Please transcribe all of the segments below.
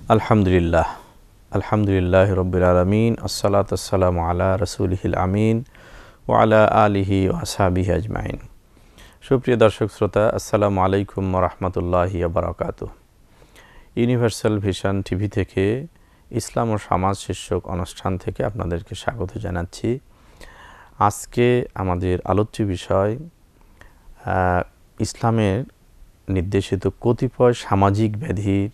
আলহামদুলিল্লাহ আলহামদুলিল্লাহ রব্বিল আলামিন আসসালাতু ওয়াসসালামু আলা রাসূলিহিল আমিন ওয়া আলা আলিহি ওয়া আসহাবিহি আজমাইন। সুপ্রিয় দর্শক শ্রোতা, আসসালামু আলাইকুম ওয়া রাহমাতুল্লাহি ওয়া বারাকাতুহু। ইউনিভার্সাল ভিশন টিভি থেকে ইসলাম ও সমাজ শীর্ষক অনুষ্ঠান থেকে আপনাদেরকে স্বাগত জানাচ্ছি। আজকে আমাদের আলোচ্য বিষয় ইসলামের নির্দেশিত কতিপয় সামাজিক ব্যাধির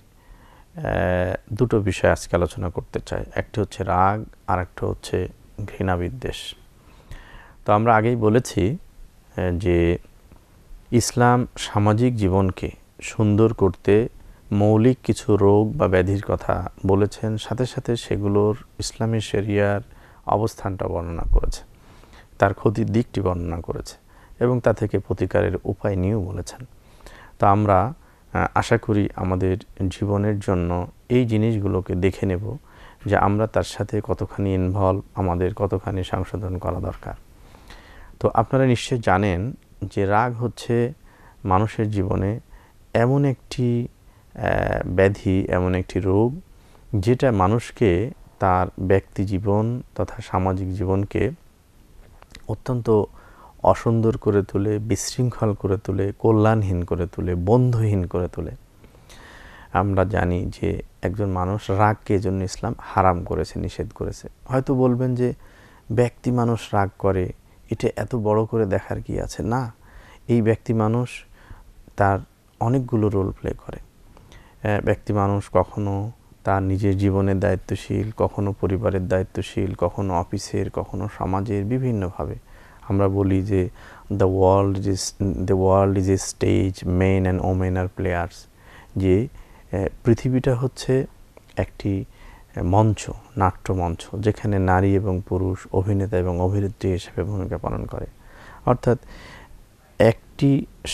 দুটো বিষয় আজকে আলোচনা করতে চাই। একটি হচ্ছে রাগ, আর একটা হচ্ছে ঘৃণা বিদ্বেষ। তো আমরা আগেই বলেছি যে ইসলাম সামাজিক জীবনকে সুন্দর করতে মৌলিক কিছু রোগ বা ব্যাধির কথা বলেছেন, সাথে সাথে সেগুলোর ইসলামী শরিয়ার অবস্থানটা বর্ণনা করেছে, তার ক্ষতির দিকটি বর্ণনা করেছে এবং তা থেকে প্রতিকারের উপায় নিয়েও বলেছেন। তো আমরা আশা করি আমাদের জীবনের জন্য এই জিনিসগুলোকে দেখে নেব যে আমরা তার সাথে কতখানি ইনভলভ, আমাদের কতখানি সংশোধন করা দরকার। তো আপনারা নিশ্চয় জানেন যে রাগ হচ্ছে মানুষের জীবনে এমন একটি ব্যাধি, এমন একটি রোগ যেটা মানুষকে তার ব্যক্তি জীবন তথা সামাজিক জীবনকে অত্যন্ত অসুন্দর করে তোলে, বিশৃঙ্খল করে তোলে, কল্যাণহীন করে তোলে, বন্ধুহীন করে তোলে। আমরা জানি যে একজন মানুষ রাগকে এজন্য ইসলাম হারাম করেছে, নিষেধ করেছে। হয়তো বলবেন যে ব্যক্তি মানুষ রাগ করে, এটা এত বড় করে দেখার কি আছে? না, এই ব্যক্তি মানুষ তার অনেকগুলো রোল প্লে করে। ব্যক্তি মানুষ কখনো তার নিজের জীবনের দায়িত্বশীল, কখনো পরিবারের দায়িত্বশীল, কখনো অফিসের, কখনো সমাজের, বিভিন্নভাবে। আমরা বলি যে the world is a stage, men and women আর প্লেয়ার্স। যে পৃথিবীটা হচ্ছে একটি মঞ্চ, নাট্যমঞ্চ, যেখানে নারী এবং পুরুষ, অভিনেতা এবং অভিনেত্রী হিসেবে ভূমিকা পালন করে। অর্থাৎ একটি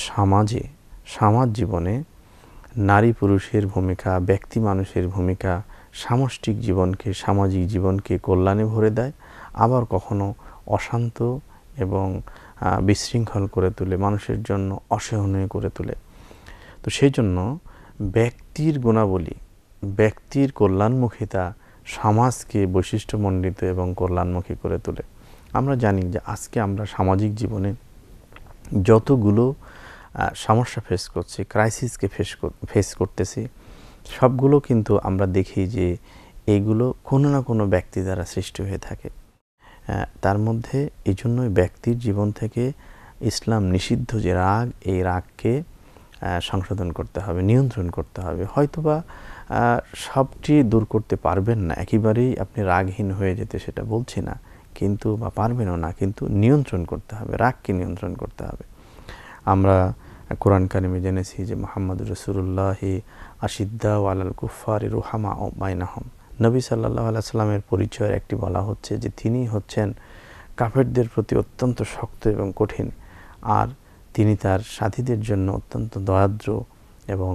সমাজ জীবনে নারী পুরুষের ভূমিকা, ব্যক্তি মানুষের ভূমিকা সামষ্টিক জীবনকে, সামাজিক জীবনকে কল্যাণে ভরে দেয়, আবার কখনো অশান্ত এবং বিশৃঙ্খল করে তোলে, মানুষের জন্য অসহনীয় করে তোলে। তো সেই জন্য ব্যক্তির গুণাবলী, ব্যক্তির কল্যাণমুখিতা সমাজকে বৈশিষ্ট্যমণ্ডিত এবং কল্যাণমুখী করে তোলে। আমরা জানি যে আজকে আমরা সামাজিক জীবনে যতগুলো সমস্যা ফেস করছি, ক্রাইসিসকে ফেস করতেছি, সবগুলো কিন্তু আমরা দেখি যে এইগুলো কোনো না কোনো ব্যক্তি দ্বারা সৃষ্টি হয়ে থাকে। তার মধ্যে এই জন্যই ব্যক্তির জীবন থেকে ইসলাম নিষিদ্ধ যে রাগ, এই রাগকে সংশোধন করতে হবে, নিয়ন্ত্রণ করতে হবে। হয়তোবা সবটি দূর করতে পারবেন না, একেবারেই আপনি রাগহীন হয়ে যেতে সেটা বলছি না, কিন্তু বা পারবেনও না, কিন্তু নিয়ন্ত্রণ করতে হবে, রাগকে নিয়ন্ত্রণ করতে হবে। আমরা কোরআন কারিমে জেনেছি যে মুহাম্মদুর রাসূলুল্লাহ আশিদ্দাউ আলাল কুফফারি রুহামাউ বাইনাহুম। নবী সাল্লাল্লাহু আলাইহি সাল্লামের পরিচয়ের একটি বলা হচ্ছে যে তিনি হচ্ছেন কাফেরদের প্রতি অত্যন্ত শক্ত এবং কঠিন, আর তিনি তার সাথীদের জন্য অত্যন্ত দয়াদ্র এবং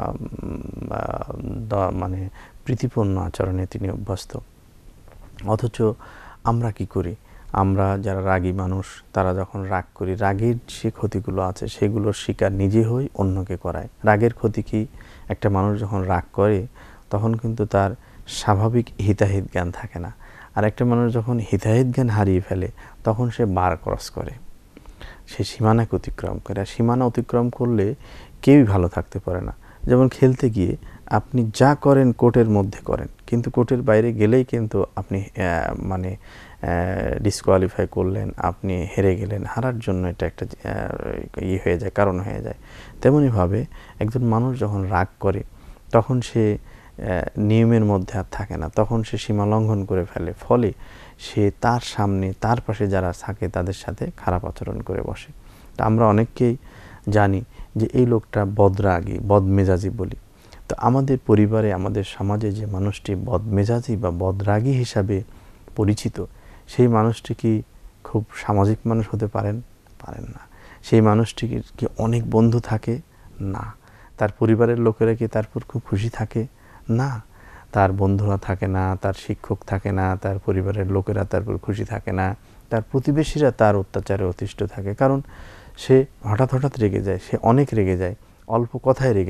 মানে প্রীতিপূর্ণ আচরণে তিনি অভ্যস্ত। অথচ আমরা কি করি? আমরা যারা রাগী মানুষ, তারা যখন রাগ করি, রাগের যে ক্ষতিগুলো আছে সেগুলোর শিকার নিজে হই, অন্যকে করায়। রাগের ক্ষতি কি? একটা মানুষ যখন রাগ করে তখন কিন্তু তার স্বাভাবিক হিতাহিত জ্ঞান থাকে না, আর একটা মানুষ যখন হিতাহিত জ্ঞান হারিয়ে ফেলে তখন সে বার ক্রস করে, সে সীমানাকে অতিক্রম করে। আর সীমানা অতিক্রম করলে কেউই ভালো থাকতে পারে না। যেমন খেলতে গিয়ে আপনি যা করেন কোর্টের মধ্যে করেন, কিন্তু কোর্টের বাইরে গেলেই কিন্তু আপনি ডিসকোয়ালিফাই করলেন, আপনি হেরে গেলেন। হারার জন্য এটা একটা হয়ে যায়, কারণ হয়ে যায়। তেমনিভাবে একজন মানুষ যখন রাগ করে তখন সে নিয়মের মধ্যে আর থাকে না, তখন সে সীমা লঙ্ঘন করে ফেলে, ফলে সে তার সামনে, তার পাশে যারা থাকে তাদের সাথে খারাপ আচরণ করে বসে। তা আমরা অনেককেই জানি যে এই লোকটা বদরাগী, বদমেজাজি বলি। তো আমাদের পরিবারে, আমাদের সমাজে যে মানুষটি বদমেজাজি বা বদরাগী হিসাবে পরিচিত, সেই মানুষটি কি খুব সামাজিক মানুষ হতে পারেন না? সেই মানুষটির কি অনেক বন্ধু থাকে? না। তার পরিবারের লোকেরা কি তারপর খুব খুশি থাকে? না। তার বন্ধুরা থাকে না, তার শিক্ষক থাকে না, তার পরিবারের লোকেরা তারপর খুশি থাকে না, তার প্রতিবেশীরা তার অত্যাচারে অতিষ্ঠ থাকে। কারণ সে হঠাৎ রেগে যায়, সে অনেক রেগে যায়, অল্প কথায় রেগে যায়,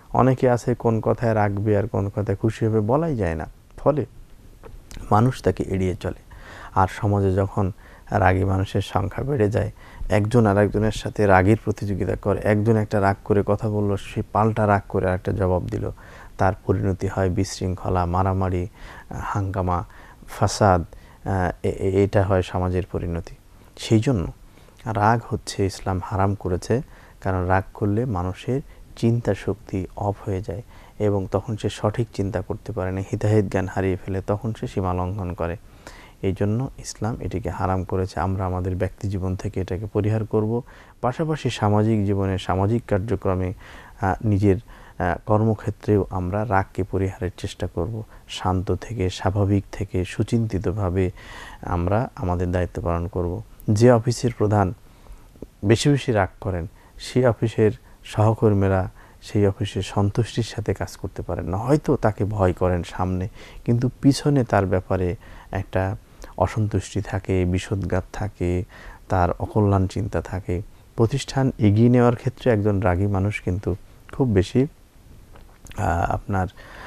অনেকে আছে কোন কথায় রাখবে আর কোন কথায় খুশি হবে বলাই যায় না, ফলে মানুষ তাকে এড়িয়ে চলে। আর সমাজে যখন রাগী মানুষের সংখ্যা বেড়ে যায়, একজন আরেকজনের সাথে রাগের প্রতিযোগিতা করে, একজন একটা রাগ করে কথা বলল, সে পাল্টা রাগ করে আরেকটা জবাব দিল, তার পরিণতি হয় বিশৃঙ্খলা, মারামারি, হাঙ্গামা, ফাসাদ, এটা হয় সমাজের পরিণতি। সেই জন্য রাগ হচ্ছে ইসলাম হারাম করেছে, কারণ রাগ করলে মানুষের চিন্তা শক্তি অফ হয়ে যায় এবং তখন সে সঠিক চিন্তা করতে পারে না, হিতাহিত জ্ঞান হারিয়ে ফেলে, তখন সে সীমা লঙ্ঘন করে। এই জন্য ইসলাম এটিকে হারাম করেছে। আমরা আমাদের ব্যক্তি জীবন থেকে এটাকে পরিহার করব, পাশাপাশি সামাজিক জীবনে, সামাজিক কার্যক্রমে, নিজের কর্মক্ষেত্রেও আমরা রাগকে পরিহারের চেষ্টা করব। শান্ত থেকে, স্বাভাবিক থেকে, সুচিন্তিতভাবে আমরা আমাদের দায়িত্ব পালন করব। যে অফিসের প্রধান বেশি বেশি রাগ করেন, সেই অফিসের সহকর্মীরা সেই অফিসে সন্তুষ্টির সাথে কাজ করতে পারেন না। হয়তো তাকে ভয় করেন সামনে, কিন্তু পিছনে তার ব্যাপারে একটা অসন্তুষ্টি থাকে, বিষোদ্গার থাকে, তার অকল্যাণ চিন্তা থাকে। প্রতিষ্ঠান এগিয়ে নেওয়ার ক্ষেত্রে একজন রাগী মানুষ কিন্তু খুব বেশি আপনার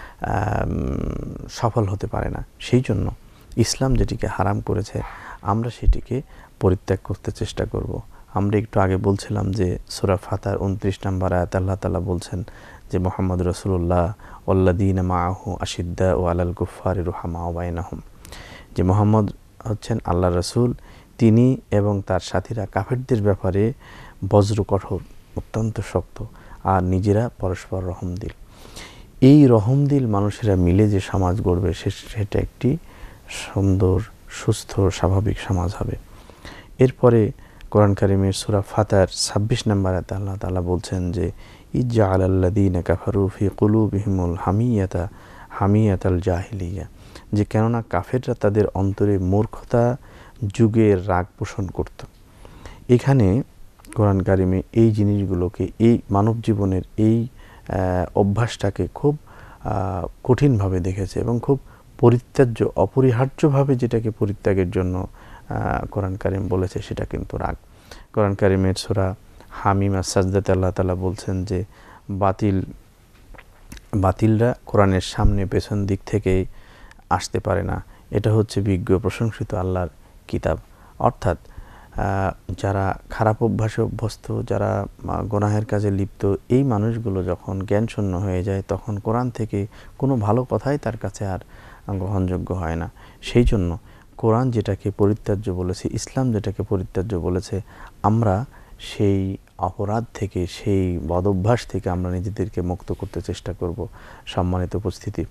সফল হতে পারে না। সেই জন্য ইসলাম যেটিকে হারাম করেছে আমরা সেটিকে পরিত্যাগ করতে চেষ্টা করব। আমরা একটু আগে বলছিলাম যে সূরা ফাতির 29 নম্বর আয়াতে আল্লাহ তাআলা বলছেন যে মুহাম্মদ রাসূলুল্লাহ ওয়াল্লাযীনা মাআহু আশিদ্দাউ আলাল কুফফারি রুহামাউ বাইনাহুম, যে মুহাম্মদ হচ্ছেন আল্লাহর রাসূল, তিনি এবং তার সাথীরা কাফেরদের ব্যাপারে বজ্র কঠোর, অত্যন্ত শক্ত, আর নিজেরা পরস্পর রহমদিল। এই রহমদিল মানুষেরা মিলে যে সমাজ গড়বে সেটা একটি সুন্দর, সুস্থ, স্বাভাবিক সমাজ হবে। এরপরে কোরআন কারিমের সূরা ফাতির 26 নম্বর আয়াতে আল্লাহ তাআলা বলছেন যে ইজআলাল্লাযীনা কাফারু ফি কুলুবিহিমুল হামিয়াতাল জাহিলিয়া, যে কেননা কাফেররা তাদের অন্তরে মূর্খতা যুগের রাগ পোষণ করত। এখানে কোরআন কারিমে এই জিনিসগুলোকে, এই মানব জীবনের এই অভ্যাসটাকে খুব কঠিনভাবে দেখেছে এবং খুব পরিত্যাজ্য, অপরিহার্যভাবে যেটাকে পরিত্যাগের জন্য কোরআন কারিম বলেছে সেটা কিন্তু রাগ। কোরআন কারিমের সূরা হামিম আস-সাজদাতে আল্লাহ তাআলা বলছেন যে বাতিলরা কোরআনের সামনে পেছন দিক থেকে আসতে পারে না, এটা হচ্ছে বিজ্ঞ প্রশংসিত আল্লাহর কিতাব। অর্থাৎ যারা খারাপ অভ্যাসে অভ্যস্ত, যারা গুনাহের কাজে লিপ্ত, এই মানুষগুলো যখন জ্ঞানশূন্য হয়ে যায় তখন কোরআন থেকে কোনো ভালো কথাই তার কাছে আর গ্রহণযোগ্য হয় না। সেই জন্য কোরআন যেটাকে পরিত্যাজ্য বলেছে, ইসলাম যেটাকে পরিত্যাজ্য বলেছে, আমরা সেই অপরাধ থেকে, সেই বদঅভ্যাস থেকে আমরা নিজেদেরকে মুক্ত করতে চেষ্টা করব। সম্মানিত উপস্থিতি,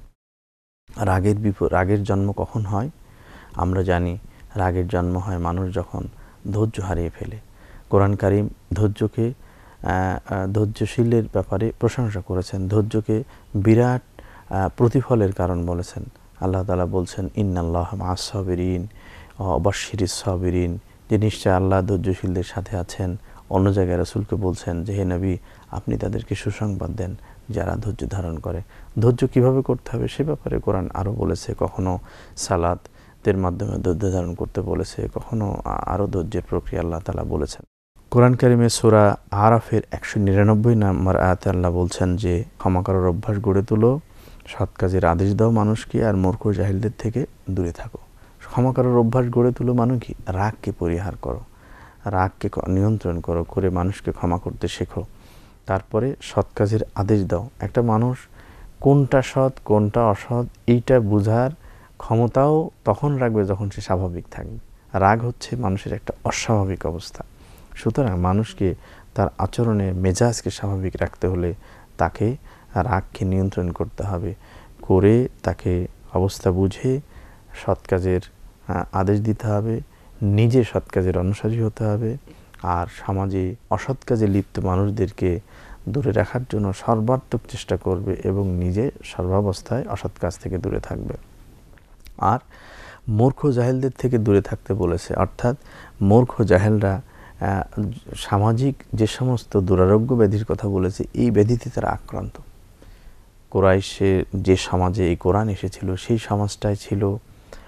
রাগের জন্ম কখন হয়? আমরা জানি রাগের জন্ম হয় মানুষ যখন ধৈর্য হারিয়ে ফেলে। কোরআন কারিম ধৈর্যকে, ধৈর্যশীলের ব্যাপারে প্রশংসা করেছেন, ধৈর্যকে বিরাট প্রতিফলের কারণ বলেছেন। আল্লাহ তাআলা বলছেন ইন্নাল্লাহা মা'আস সাবিরিন ওয়া বাশশিরিস সাবিরিন, যে নিশ্চয় আল্লাহ ধৈর্যশীলদের সাথে আছেন। অন্য জায়গায় রাসূলকে বলছেন যে হে নবী, আপনি তাদেরকে সুসংবাদ দেন যারা ধৈর্য ধারণ করে। ধৈর্য কিভাবে করতে হবে সে ব্যাপারে কোরআন আরও বলেছে, কখনো সালাতের মাধ্যমে ধৈর্য ধারণ করতে বলেছে, কখনো আরও ধৈর্যের প্রক্রিয়া আল্লাহ তাআলা বলেছেন। কোরআন কারিমের সূরা আরাফের 199 নম্বর আয়াতে আল্লাহ বলছেন যে ক্ষমা করার অভ্যাস গড়ে তুলো, সৎ কাজের আদেশ দাও মানুষকে, আর মূর্খ জাহিলদের থেকে দূরে থাকো। ক্ষমা করার অভ্যাস গড়ে তুলো মানে কি? রাগকে পরিহার করো, রাগকে নিয়ন্ত্রণ করো, করে মানুষকে ক্ষমা করতে শেখো। তারপরে সৎ কাজের আদেশ দাও। একটা মানুষ কোনটা সৎ কোনটা অসৎ এইটা বোঝার ক্ষমতাও তখন রাখবে যখন সে স্বাভাবিক থাকবে। রাগ হচ্ছে মানুষের একটা অস্বাভাবিক অবস্থা। সুতরাং মানুষকে তার আচরণে মেজাজকে স্বাভাবিক রাখতে হলে তাকে রাগকে নিয়ন্ত্রণ করতে হবে, করে তাকে অবস্থা বুঝে সৎ কাজের আদেশ দিতে হবে, নিজে সৎ কাজের অনুসারী হতে হবে, আর সমাজে অসৎ কাজে লিপ্ত মানুষদেরকে দূরে রাখার জন্য সর্বাত্মক চেষ্টা করবে এবং নিজে সর্বাবস্থায় অসৎ কাজ থেকে দূরে থাকবে। আর মূর্খ জাহেলদের থেকে দূরে থাকতে বলেছে, অর্থাৎ মূর্খ জাহেলরা সামাজিক যে সমস্ত দুরারোগ্য ব্যাধির কথা বলেছে এই ব্যাধিতে তারা আক্রান্ত। কুরাইশের যে সমাজে এই কোরআন এসেছিল সেই সমাজটাই ছিল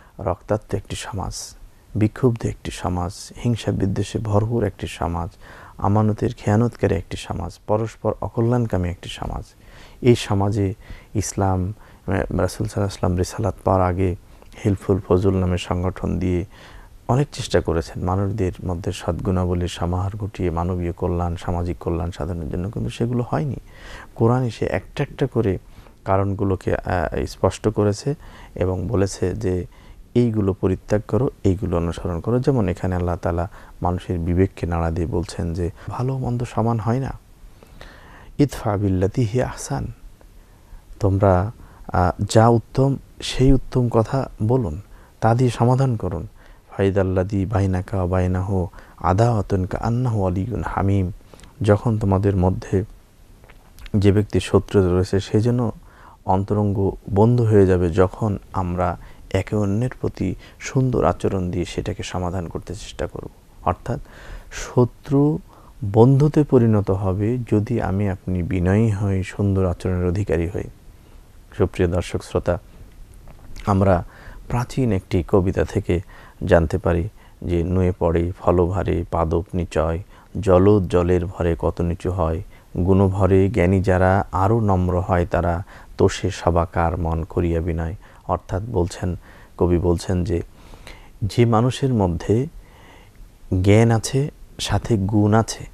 রক্তাক্ত একটি সমাজ, বিক্ষুব্ধ একটি সমাজ, হিংসা বিদ্বেষে ভরপুর একটি সমাজ, আমানতের খেয়ানতকারী একটি সমাজ, পরস্পর অকল্যাণকামী একটি সমাজ। এই সমাজে ইসলাম, রাসূল সাল্লাল্লাহু আলাইহি ওয়াসাল্লাম রিসালাত পাওয়ার আগে হিলফুল ফজল নামের সংগঠন দিয়ে অনেক চেষ্টা করেছেন মানুষদের মধ্যে সদ্গুণাবলীর সমাহার ঘটিয়ে মানবীয় কল্যাণ, সামাজিক কল্যাণ সাধনের জন্য, কিন্তু সেগুলো হয়নি। কোরআন এসে একটা একটা করে কারণগুলোকে স্পষ্ট করেছে এবং বলেছে যে এইগুলো পরিত্যাগ করো, এইগুলো অনুসরণ করো। যেমন এখানে আল্লাহ তাআলা মানুষের বিবেককে নাড়া দিয়ে বলছেন যে ভালো মন্দ সমান হয় না। ইদফা বিল্লাতি হিয়া আহসান, তোমরা যা উত্তম সেই উত্তম কথা বলুন, তা দিয়ে সমাধান করুন। ফাইদাল্লাদি বাইনাকা বাইনাহু আদাওয়াতুন কাআন্নাহু ওয়ালিয়ুন হামিম, যখন তোমাদের মধ্যে যে ব্যক্তির শত্রুতা রয়েছে সে যেন অন্তরঙ্গ বন্ধু হয়ে যাবে যখন আমরা একে অন্যের প্রতি সুন্দর আচরণ দিয়ে সেটাকে সমাধান করতে চেষ্টা করব। অর্থাৎ শত্রু বন্ধুতে পরিণত হবে যদি আমি আপনি বিনয়ী হই, সুন্দর আচরণের অধিকারী হই। সুপ্রিয় দর্শক শ্রোতা, আমরা প্রাচীন একটি কবিতা থেকে জানতে পারি যে নুয়ে পড়ে ফলভারে পাদপ নিচয়, জলদ জলের ভরে কত নিচু হয়, গুণভরে জ্ঞানী যারা আরও নম্র হয় তারা, তোষে সবাকার মন করিয়া বিনয়। অর্থাৎ কবি বলছেন যে যে মানুষের মধ্যে জ্ঞান আছে সাথে গুণ আছে,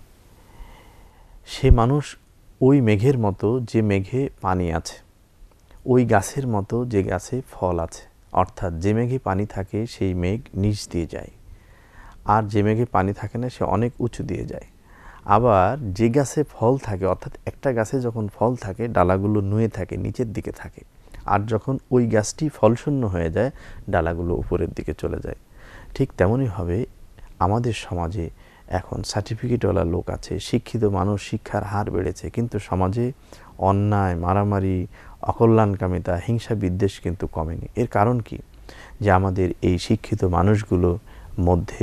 সে মানুষ ওই মেঘের মতো যে মেঘে পানি আছে, ওই গাছের মতো যে গাছে ফল আছে। অর্থাৎ যে মেঘে পানি থাকে সেই মেঘ নিচ দিয়ে যায়, আর যে মেঘে পানি থাকে না সে অনেক উঁচু দিয়ে যায়। আবার যে গাছে ফল থাকে, অর্থাৎ একটা গাছে যখন ফল থাকে ডালাগুলো নুয়ে থাকে, নিচের দিকে থাকে, আর যখন ওই গাছটি ফলশূন্য হয়ে যায় ডালাগুলো উপরের দিকে চলে যায়। ঠিক তেমনইভাবে আমাদের সমাজে এখন সার্টিফিকেটওয়ালা লোক আছে, শিক্ষিত মানুষ, শিক্ষার হার বেড়েছে, কিন্তু সমাজে অন্যায়, মারামারি, অকল্যাণকামিতা, হিংসা বিদ্বেষ কিন্তু কমেনি। এর কারণ কি? যে আমাদের এই শিক্ষিত মানুষগুলোর মধ্যে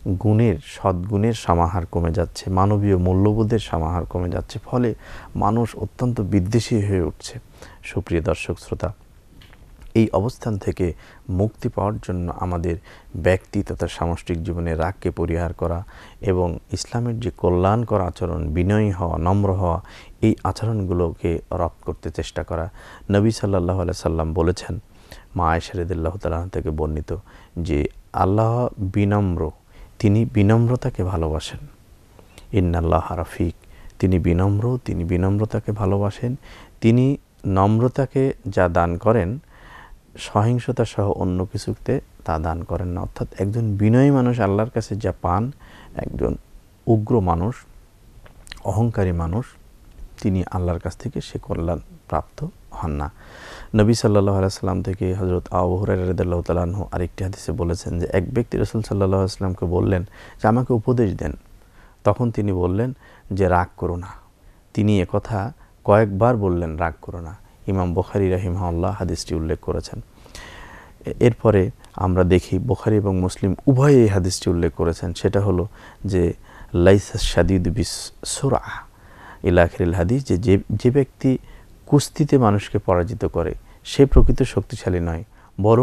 সদ্গুণের সমাহার কমে যাচ্ছে, মানবীয় মূল্যবোধের সমাহার কমে যাচ্ছে, ফলে মানুষ অত্যন্ত বিদ্বেষী হয়ে উঠছে। সুপ্রিয় দর্শক শ্রোতা, এই অবস্থান থেকে মুক্তি পাওয়ার জন্য আমাদের ব্যক্তি তথা সামষ্টিক জীবনে রাগকে পরিহার করা এবং ইসলামের যে কল্যাণকর আচরণ, বিনয়ী হওয়া, নম্র হওয়া, এই আচরণগুলোকে রপ্ত করতে চেষ্টা করা। নবী সাল্লাল্লাহু আলাইহি সাল্লাম বলেছেন, মা আয়েশা রাদিয়াল্লাহু তাআলা থেকে বর্ণিত, যে আল্লাহ বিনম্র, তিনি বিনম্রতাকে ভালোবাসেন। ইন্নাল্লাহ রাফিক, তিনি বিনম্র, তিনি বিনম্রতাকে ভালোবাসেন। তিনি নম্রতাকে যা দান করেন, সহিংসতা সহ অন্য কিছুতে তা দান করেন না। অর্থাৎ একজন বিনয়ী মানুষ আল্লাহর কাছে যা পান, একজন উগ্র মানুষ, অহংকারী মানুষ, তিনি আল্লাহর কাছ থেকে সে কল্যাণ প্রাপ্ত হন না। নবী সাল্লাল্লাহু আলাইহি সাল্লাম থেকে হযরত আবু হুরায়রা রাদিয়াল্লাহু তাআলা আনহু আরেকটি হাদিসে বলেছেন যে এক ব্যক্তি রাসূল সাল্লাল্লাহু আলাইহি সাল্লামকে বললেন যে আমাকে উপদেশ দেন। তখন তিনি বললেন যে রাগ করো না। তিনি একথা কয়েকবার বললেন, রাগ করো না। ইমাম বুখারী রাহিমাহুল্লাহ হাদিসটি উল্লেখ করেছেন। এরপরে আমরা দেখি বুখারী এবং মুসলিম উভয়ে এই হাদিসটি উল্লেখ করেছেন। সেটা হলো যে লাইসা শাদীদু বিসুরআ ইলা আখিরিল হাদিস, যে ব্যক্তি কুস্তিতে মানুষকে পরাজিত করে সে প্রকৃত শক্তিশালী নয়, বরং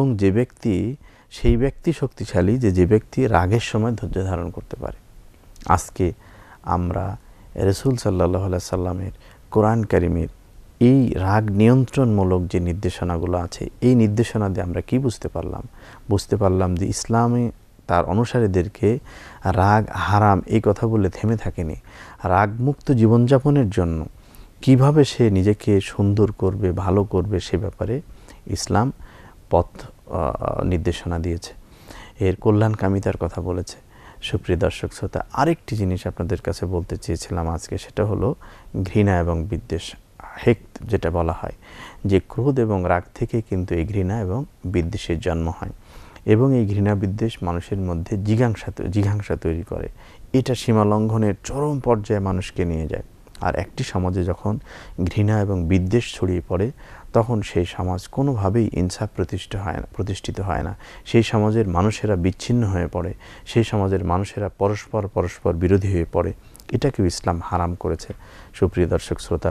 সেই ব্যক্তি শক্তিশালী যে ব্যক্তি রাগের সময় ধৈর্য ধারণ করতে পারে। আজকে আমরা রাসূল সাল্লাল্লাহু আলাইহি সাল্লামের কোরআন কারীমের এই রাগ নিয়ন্ত্রণমূলক যে নির্দেশনাগুলো আছে, এই নির্দেশনা দিয়ে আমরা কি বুঝতে পারলাম যে ইসলামে তার অনুসারীদেরকে রাগ হারাম এই কথা বলে থেমে থাকেনি। রাগমুক্ত জীবনযাপনের জন্য কিভাবে সে নিজেকে সুন্দর করবে, ভালো করবে, সে ব্যাপারে ইসলাম পথ নির্দেশনা দিয়েছে, এর কল্যাণকামিতার কথা বলেছে। সুপ্রিয় দর্শক শ্রোতা, আরেকটি জিনিস আপনাদের কাছে বলতে চেয়েছিলাম আজকে, সেটা হলো ঘৃণা এবং বিদ্বেষ, হেক্ত যেটা বলা হয়, যে ক্রোধ এবং রাগ থেকে কিন্তু এই ঘৃণা এবং বিদ্বেষের জন্ম হয় এবং এই ঘৃণা বিদ্বেষ মানুষের মধ্যে জিঘাংসা তৈরি করে। এটা সীমা লঙ্ঘনের চরম পর্যায়ে মানুষকে নিয়ে যায়। আর একটি সমাজে যখন ঘৃণা এবং বিদ্বেষ ছড়িয়ে পড়ে তখন সেই সমাজ কোনোভাবেই ইনসাফ প্রতিষ্ঠিত হয় না। সেই সমাজের মানুষেরা বিচ্ছিন্ন হয়ে পড়ে, সেই সমাজের মানুষেরা পরস্পর বিরোধী হয়ে পড়ে। এটাকেও ইসলাম হারাম করেছে। সুপ্রিয় দর্শক শ্রোতা,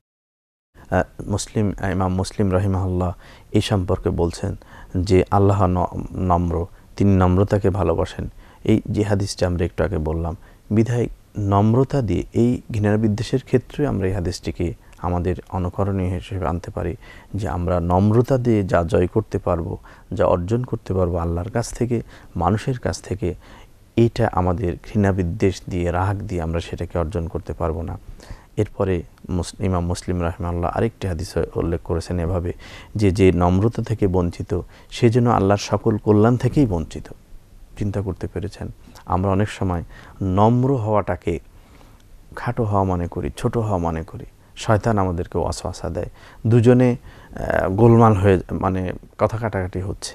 ইমাম মুসলিম রাহিমাহুল্লাহ এই সম্পর্কে বলছেন যে আল্লাহ নম্র, তিনি নম্রতাকে ভালোবাসেন। এই যে হাদিসটা আমরা একটু আগে বললাম, বিধায় নম্রতা দিয়ে এই ঘৃণা বিদ্বেষের ক্ষেত্রে আমরা এই হাদিসটিকে আমাদের অনুকরণীয় হিসেবে আনতে পারি যে আমরা নম্রতা দিয়ে যা জয় করতে পারবো, যা অর্জন করতে পারবো আল্লাহর কাছ থেকে, মানুষের কাছ থেকে, এইটা আমাদের ঘৃণা বিদ্বেষ দিয়ে, রাগ দিয়ে আমরা সেটাকে অর্জন করতে পারবো না। এরপরে ইমাম মুসলিম রাহিমাহুল্লাহ আরেকটি হাদিসে উল্লেখ করেছেন এভাবে যে যে নম্রতা থেকে বঞ্চিত সে যেন আল্লাহর সকল কল্যাণ থেকেই বঞ্চিত। চিন্তা করতে পেরেছেন? আমরা অনেক সময় নম্র হওয়াটাকে খাটো হওয়া মনে করি, ছোট হওয়া মনে করি। শয়তান আমাদেরকে ওয়াসওয়াসা দেয়। দুজনে গোলমাল হয়ে মানে কথা কাটাকাটি হচ্ছে,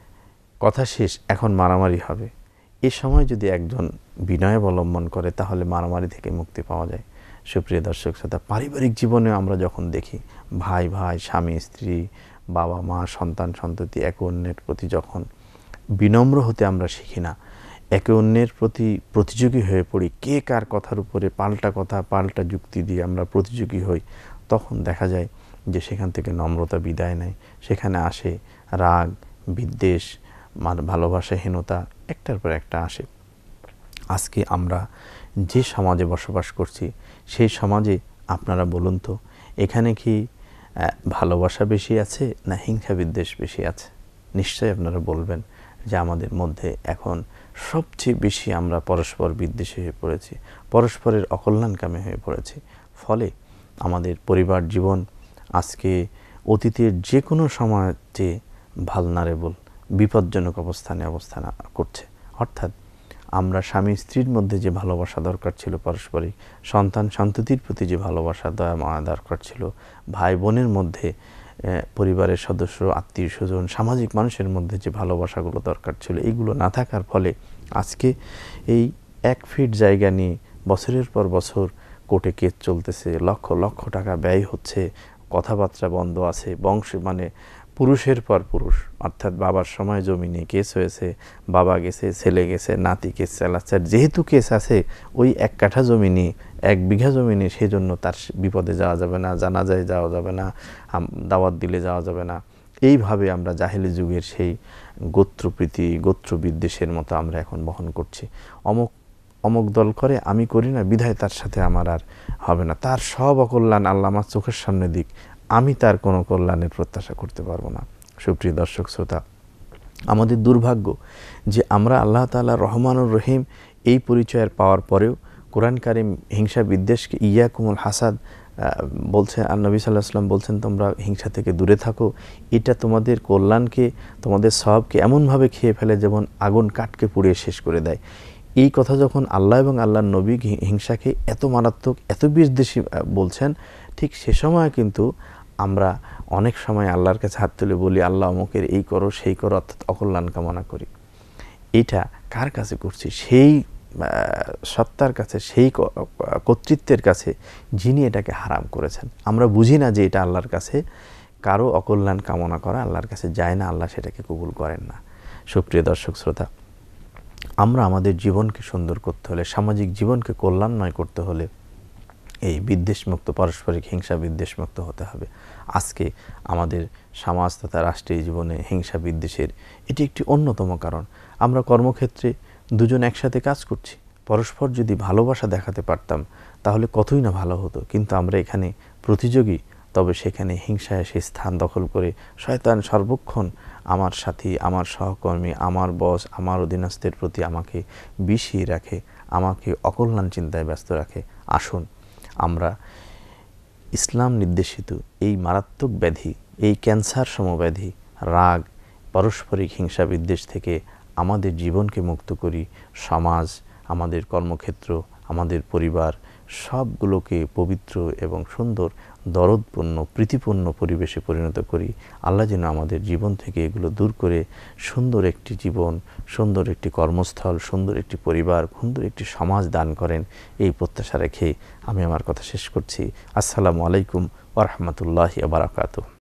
কথা শেষ, এখন মারামারি হবে। এই সময় যদি একজন বিনয় অবলম্বন করে তাহলে মারামারি থেকে মুক্তি পাওয়া যায়। সুপ্রিয় দর্শক শ্রোতা, পারিবারিক জীবনে আমরা যখন দেখি ভাই ভাই, স্বামী স্ত্রী, বাবা মা, সন্তান সন্ততি একে অন্যের প্রতি যখন বিনম্র হতে আমরা শিখি না, একে অন্যের প্রতি প্রতিযোগী হয়ে পড়ি, কে কার কথার উপরে পাল্টা কথা, পাল্টা যুক্তি দিয়ে আমরা প্রতিযোগী হই, তখন দেখা যায় যে সেখান থেকে নম্রতা বিদায় নেয়। সেখানে আসে রাগ, বিদ্বেষ, ভালোবাসাহীনতা, একটার পর একটা আসে। আজকে আমরা যে সমাজে বসবাস করছি সেই সমাজে আপনারা বলুন তো, এখানে কি ভালোবাসা বেশি আছে না হিংসা বিদ্বেষ বেশি আছে? নিশ্চয়ই আপনারা বলবেন যে আমাদের মধ্যে এখন সবচেয়ে বেশি আমরা পরস্পর বিদ্বেষী হয়ে পড়েছি, পরস্পরের অকল্যাণকামী হয়ে পড়েছি। ফলে আমাদের পরিবার জীবন আজকে অতীতের যে কোনো সমাজে ভালনারেবল, বিপজ্জনক অবস্থান করছে। অর্থাৎ আমরা স্বামী স্ত্রীর মধ্যে যে ভালোবাসা দরকার ছিল পারস্পরিক, সন্তান সন্ততির প্রতি যে ভালোবাসা দয়া মায়া দরকার ছিল, ভাই বোনের মধ্যে, পরিবারের সদস্য, আত্মীয় স্বজন, সামাজিক মানুষের মধ্যে যে ভালোবাসাগুলো দরকার ছিল, এইগুলো না থাকার ফলে আজকে এই 1 ফিট জায়গা নিয়ে বছরের পর বছর কোর্টে কেস চলতেছে, লক্ষ লক্ষ টাকা ব্যয় হচ্ছে, কথাবার্তা বন্ধ আছে, বংশ মানে পুরুষের পর পুরুষ, অর্থাৎ বাবার সময় জমি নিয়ে কেস হয়েছে, বাবা গেছে, ছেলে গেছে, নাতি কেস চালাচ্ছে। যেহেতু কেস আছে ওই 1 কাঠা জমি নিয়ে, 1 বিঘা জমি নিয়ে, সেই জন্য তার বিপদে যাওয়া যাবে না, জানাজায় যাওয়া যাবে না, দাওয়াত দিলে যাওয়া যাবে না। এইভাবে আমরা জাহেলি যুগের সেই গোত্রপ্রীতি, গোত্র বিদ্বেষের মতো আমরা এখন বহন করছি। অমুক দল করে, আমি করি না, বিধায় তার সাথে আমার আর হবে না, তার সব অকল্যাণ আল্লাহ আমার চোখের সামনে দিক, আমি তার কোনো কল্যাণের প্রত্যাশা করতে পারবো না। সুপ্রিয় দর্শক শ্রোতা, আমাদের দুর্ভাগ্য যে আমরা আল্লাহ তাআলা রহমানুর রহিম এই পরিচয়ের পাওয়ার পরেও কোরআন কারিম হিংসা বিদ্বেষকে ইয়াকুমুল হাসাদ বলছেন, আর নবী সাল্লাল্লাহু আলাইহি ওয়াসাল্লাম বলছেন তোমরা হিংসা থেকে দূরে থাকো, এটা তোমাদের কল্যাণকে, তোমাদের সওয়াবকে এমনভাবে খেয়ে ফেলে যেমন আগুন কাঠকে পুড়িয়ে শেষ করে দেয়। এই কথা যখন আল্লাহ এবং আল্লাহর নবী হিংসাকে এত মারাত্মক, এত বিদ্বেষী বলছেন, ঠিক সে সময় কিন্তু আমরা অনেক সময় আল্লাহর কাছে হাত তুলে বলি আল্লাহ অমুকের এই করো সেই করো, অর্থাৎ অকল্যাণ কামনা করি। এটা কার কাছে করছি? সেই সত্তার কাছে, সেই কর্তৃত্বের কাছে যিনি এটাকে হারাম করেছেন। আমরা বুঝি না যে এটা আল্লাহর কাছে কারো অকল্যাণ কামনা করা আল্লাহর কাছে যায় না, আল্লাহ সেটাকে কবুল করেন না। সুপ্রিয় দর্শক শ্রোতা, আমরা আমাদের জীবনকে সুন্দর করতে হলে, সামাজিক জীবনকে কল্যাণময় করতে হলে এই বিদ্বেষমুক্ত, পারস্পরিক হিংসা বিদ্বেষমুক্ত হতে হবে। আজকে আমাদের সমাজ তথা রাষ্ট্রীয় জীবনে হিংসা বিদ্বেষের এটি একটি অন্যতম কারণ। আমরা কর্মক্ষেত্রে দুজন একসাথে কাজ করছি, পরস্পর যদি ভালোবাসা দেখাতে পারতাম তাহলে কতই না ভালো হতো। কিন্তু আমরা এখানে প্রতিযোগী, তবে সেখানে হিংসা এসে স্থান দখল করে শয়তান সর্বক্ষণ আমার সাথী, আমার সহকর্মী, আমার বস, আমার অধীনস্থের প্রতি আমাকে বিষিয়ে রাখে, আমাকে অকল্যাণ চিন্তায় ব্যস্ত রাখে। আসুন আমরা ইসলাম নির্দেশিত এই মারাত্মক ব্যাধি, এই ক্যান্সার সমব্যাধি রাগ, পারস্পরিক হিংসা বিদ্বেষ থেকে আমাদের জীবনকে মুক্ত করি। সমাজ, আমাদের কর্মক্ষেত্র, আমাদের পরিবার সবগুলোকে পবিত্র এবং সুন্দর, দরদপূর্ণ, প্রীতিপূর্ণ পরিবেশে পরিণত করি। আল্লাহ যেন আমাদের জীবন থেকে এগুলো দূর করে সুন্দর একটি জীবন, সুন্দর একটি কর্মস্থল, সুন্দর একটি পরিবার, সুন্দর একটি সমাজ দান করেন, এই প্রত্যাশা রেখে আমি আমার কথা শেষ করছি। আসসালামু আলাইকুম ওয়া রাহমাতুল্লাহি ওয়া বারাকাতুহু।